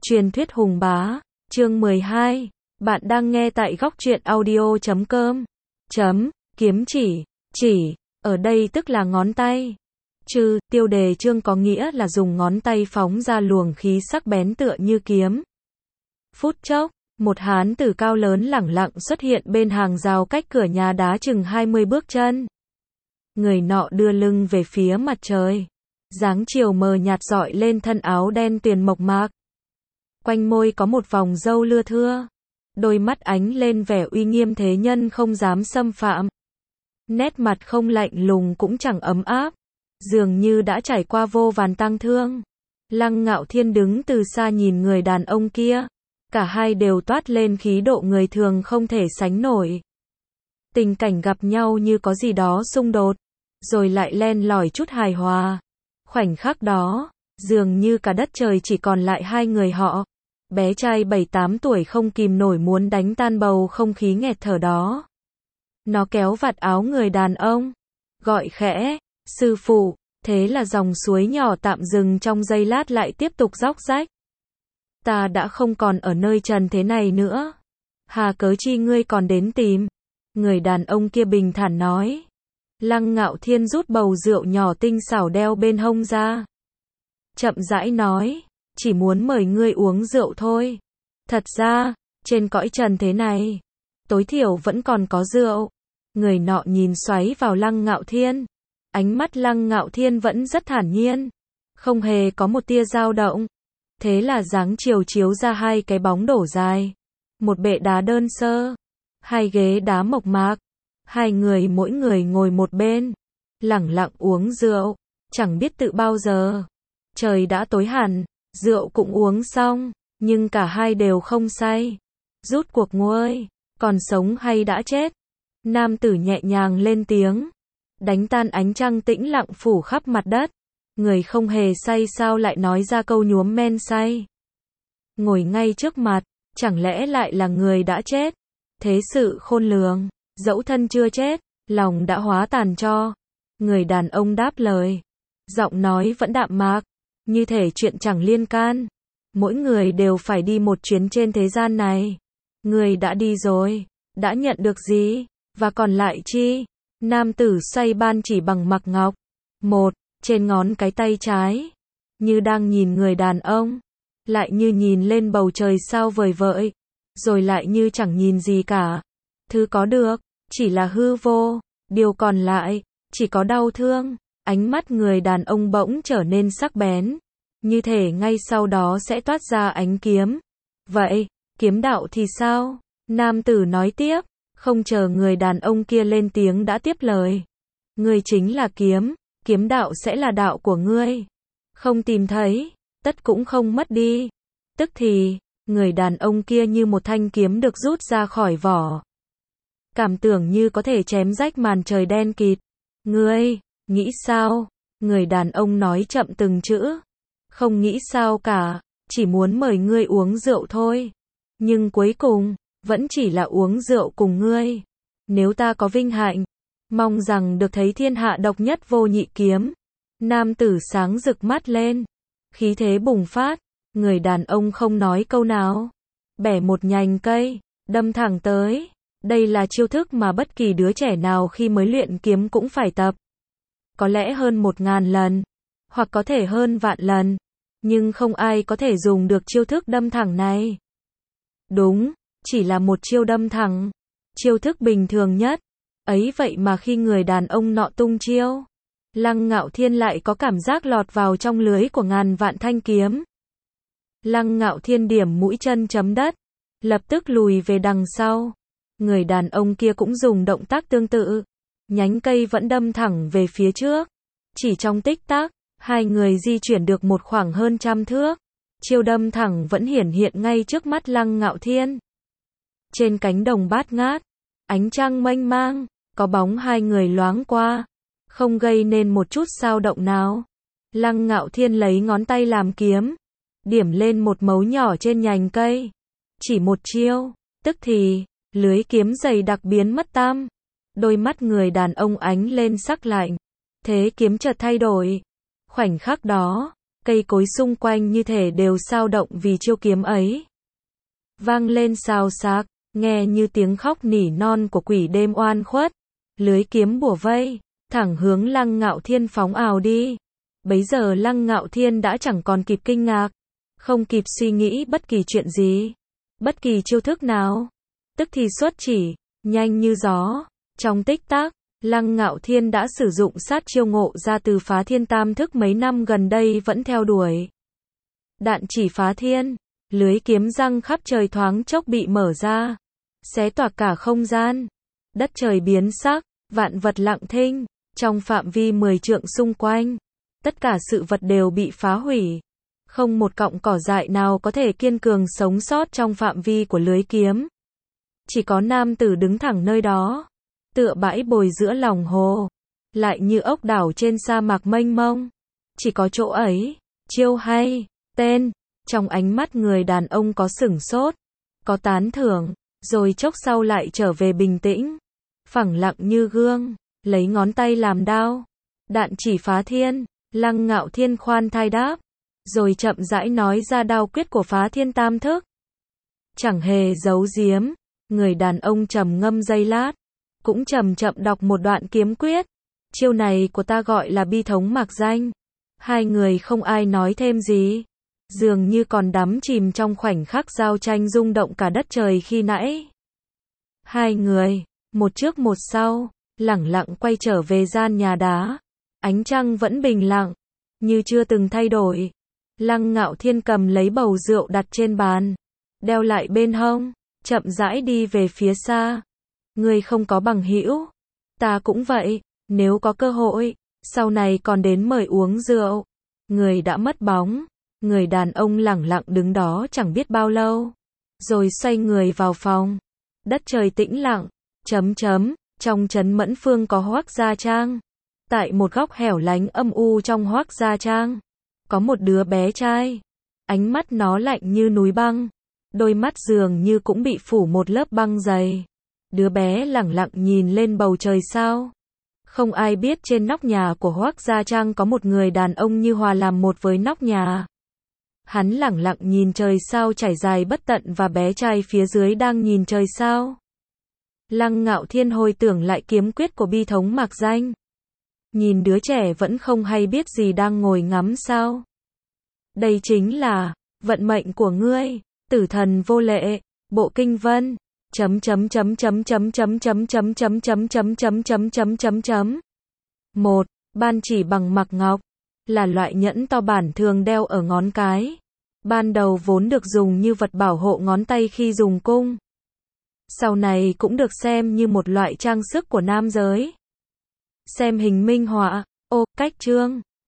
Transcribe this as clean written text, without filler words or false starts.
Truyền thuyết hùng bá, chương 12. Bạn đang nghe tại góc truyện audio.com. Kiếm chỉ, ở đây tức là ngón tay. Tiêu đề chương có nghĩa là dùng ngón tay phóng ra luồng khí sắc bén tựa như kiếm. Phút chốc, một hán tử cao lớn lẳng lặng xuất hiện bên hàng rào cách cửa nhà đá chừng 20 bước chân. Người nọ đưa lưng về phía mặt trời. Dáng chiều mờ nhạt rọi lên thân áo đen tuyền mộc mạc. Quanh môi có một vòng râu lưa thưa. Đôi mắt ánh lên vẻ uy nghiêm thế nhân không dám xâm phạm. Nét mặt không lạnh lùng cũng chẳng ấm áp. Dường như đã trải qua vô vàn tang thương. Lăng Ngạo Thiên đứng từ xa nhìn người đàn ông kia. Cả hai đều toát lên khí độ người thường không thể sánh nổi. Tình cảnh gặp nhau như có gì đó xung đột. Rồi lại len lỏi chút hài hòa. Khoảnh khắc đó, dường như cả đất trời chỉ còn lại hai người họ. Bé trai 7-8 tuổi không kìm nổi muốn đánh tan bầu không khí nghẹt thở đó. Nó kéo vạt áo người đàn ông, gọi khẽ, sư phụ, thế là dòng suối nhỏ tạm dừng trong giây lát lại tiếp tục róc rách. Ta đã không còn ở nơi trần thế này nữa. Hà cớ chi ngươi còn đến tìm? Người đàn ông kia bình thản nói. Lăng Ngạo Thiên rút bầu rượu nhỏ tinh xảo đeo bên hông ra. Chậm rãi nói, chỉ muốn mời ngươi uống rượu thôi. Thật ra, trên cõi trần thế này, tối thiểu vẫn còn có rượu. Người nọ nhìn xoáy vào Lăng Ngạo Thiên. Ánh mắt Lăng Ngạo Thiên vẫn rất thản nhiên, không hề có một tia dao động. Thế là dáng chiều chiếu ra hai cái bóng đổ dài. Một bệ đá đơn sơ, hai ghế đá mộc mạc. Hai người mỗi người ngồi một bên, lẳng lặng uống rượu, chẳng biết tự bao giờ. Trời đã tối hẳn, rượu cũng uống xong, nhưng cả hai đều không say. Rút cuộc nguôi, còn sống hay đã chết? Nam tử nhẹ nhàng lên tiếng, đánh tan ánh trăng tĩnh lặng phủ khắp mặt đất. Người không hề say sao lại nói ra câu nhuốm men say? Ngồi ngay trước mặt, chẳng lẽ lại là người đã chết? Thế sự khôn lường. Dẫu thân chưa chết, lòng đã hóa tàn tro. Người đàn ông đáp lời. Giọng nói vẫn đạm mạc, như thể chuyện chẳng liên can. Mỗi người đều phải đi một chuyến trên thế gian này. Người đã đi rồi, đã nhận được gì? Và còn lại chi? Nam tử xoay ban chỉ bằng mặc ngọc. Trên ngón cái tay trái. Như đang nhìn người đàn ông. Lại như nhìn lên bầu trời sao vời vợi. Rồi lại như chẳng nhìn gì cả. Thứ có được, chỉ là hư vô, điều còn lại, chỉ có đau thương. Ánh mắt người đàn ông bỗng trở nên sắc bén, như thể ngay sau đó sẽ toát ra ánh kiếm. Vậy, kiếm đạo thì sao? Nam tử nói tiếp, không chờ người đàn ông kia lên tiếng đã tiếp lời. Ngươi chính là kiếm, kiếm đạo sẽ là đạo của ngươi. Không tìm thấy, tất cũng không mất đi. Tức thì, người đàn ông kia như một thanh kiếm được rút ra khỏi vỏ. Cảm tưởng như có thể chém rách màn trời đen kịt. Ngươi, nghĩ sao? Người đàn ông nói chậm từng chữ. Không nghĩ sao cả, chỉ muốn mời ngươi uống rượu thôi. Nhưng cuối cùng, vẫn chỉ là uống rượu cùng ngươi. Nếu ta có vinh hạnh, mong rằng được thấy thiên hạ độc nhất vô nhị kiếm. Nam tử sáng rực mắt lên. Khí thế bùng phát, người đàn ông không nói câu nào. Bẻ một nhành cây, đâm thẳng tới. Đây là chiêu thức mà bất kỳ đứa trẻ nào khi mới luyện kiếm cũng phải tập. Có lẽ hơn 1000 lần, hoặc có thể hơn vạn lần, nhưng không ai có thể dùng được chiêu thức đâm thẳng này. Đúng, chỉ là một chiêu đâm thẳng, chiêu thức bình thường nhất. Ấy vậy mà khi người đàn ông nọ tung chiêu, Lăng Ngạo Thiên lại có cảm giác lọt vào trong lưới của ngàn vạn thanh kiếm. Lăng Ngạo Thiên điểm mũi chân chấm đất, lập tức lùi về đằng sau. Người đàn ông kia cũng dùng động tác tương tự. Nhánh cây vẫn đâm thẳng về phía trước. Chỉ trong tích tắc, hai người di chuyển được một khoảng hơn 100 thước. Chiêu đâm thẳng vẫn hiển hiện ngay trước mắt Lăng Ngạo Thiên. Trên cánh đồng bát ngát, ánh trăng mênh mang, có bóng hai người loáng qua, không gây nên một chút xao động nào. Lăng Ngạo Thiên lấy ngón tay làm kiếm, điểm lên một mấu nhỏ trên nhành cây. Chỉ một chiêu, tức thì lưới kiếm dày đặc biến mất tăm. Đôi mắt người đàn ông ánh lên sắc lạnh. Thế kiếm chợt thay đổi. Khoảnh khắc đó, Cây cối xung quanh như thể đều xao động vì chiêu kiếm ấy. Vang lên xào xạc, nghe như tiếng khóc nỉ non của quỷ đêm oan khuất. Lưới kiếm bủa vây, thẳng hướng Lăng Ngạo Thiên phóng ào đi. Bấy giờ Lăng Ngạo Thiên đã chẳng còn kịp kinh ngạc, không kịp suy nghĩ bất kỳ chuyện gì, bất kỳ chiêu thức nào. Tức thì xuất chỉ, nhanh như gió. Trong tích tắc, Lăng Ngạo Thiên đã sử dụng sát chiêu ngộ ra từ Phá Thiên Tam Thức mấy năm gần đây vẫn theo đuổi. Đạn chỉ phá thiên, lưới kiếm răng khắp trời thoáng chốc bị mở ra, xé toạc cả không gian. Đất trời biến sắc, vạn vật lặng thinh, trong phạm vi 10 trượng xung quanh, tất cả sự vật đều bị phá hủy. Không một cọng cỏ dại nào có thể kiên cường sống sót trong phạm vi của lưới kiếm. Chỉ có nam tử đứng thẳng nơi đó, tựa bãi bồi giữa lòng hồ, lại như ốc đảo trên sa mạc mênh mông. Chỉ có chỗ ấy, chiêu hay, tên, trong ánh mắt người đàn ông có sửng sốt, có tán thưởng, rồi chốc sau lại trở về bình tĩnh, phẳng lặng như gương, lấy ngón tay làm đao. Đạn chỉ phá thiên, Lăng Ngạo Thiên khoan thai đáp, rồi chậm rãi nói ra đao quyết của Phá Thiên Tam Thức. Chẳng hề giấu giếm, người đàn ông trầm ngâm giây lát, cũng chậm chậm đọc một đoạn kiếm quyết. Chiêu này của ta gọi là bi thống mạc danh. Hai người không ai nói thêm gì, dường như còn đắm chìm trong khoảnh khắc giao tranh rung động cả đất trời khi nãy. Hai người, một trước một sau, lẳng lặng quay trở về gian nhà đá. Ánh trăng vẫn bình lặng, như chưa từng thay đổi. Lăng Ngạo Thiên cầm lấy bầu rượu đặt trên bàn, đeo lại bên hông, chậm rãi đi về phía xa. Ngươi không có bằng hữu, ta cũng vậy, nếu có cơ hội, sau này còn đến mời uống rượu. Người đã mất bóng, người đàn ông lẳng lặng đứng đó chẳng biết bao lâu, rồi xoay người vào phòng. Đất trời tĩnh lặng, trong trấn Mẫn Phương có Hoắc Gia Trang. Tại một góc hẻo lánh âm u trong Hoắc Gia Trang, có một đứa bé trai. Ánh mắt nó lạnh như núi băng, đôi mắt dường như cũng bị phủ một lớp băng dày. Đứa bé lẳng lặng nhìn lên bầu trời sao. Không ai biết trên nóc nhà của Hoắc Gia Trang có một người đàn ông như hòa làm một với nóc nhà. Hắn lẳng lặng nhìn trời sao trải dài bất tận và bé trai phía dưới đang nhìn trời sao. Lăng Ngạo Thiên hồi tưởng lại kiếm quyết của bi thống mạc danh. Nhìn đứa trẻ vẫn không hay biết gì đang ngồi ngắm sao. Đây chính là vận mệnh của ngươi, tử thần vô lệ, bộ kinh vân. Một, ban chỉ bằng mặc ngọc, là loại nhẫn to bản thường đeo ở ngón cái. Ban đầu vốn được dùng như vật bảo hộ ngón tay khi dùng cung. Sau này cũng được xem như một loại trang sức của nam giới. Xem hình minh họa. Ô, cách chương.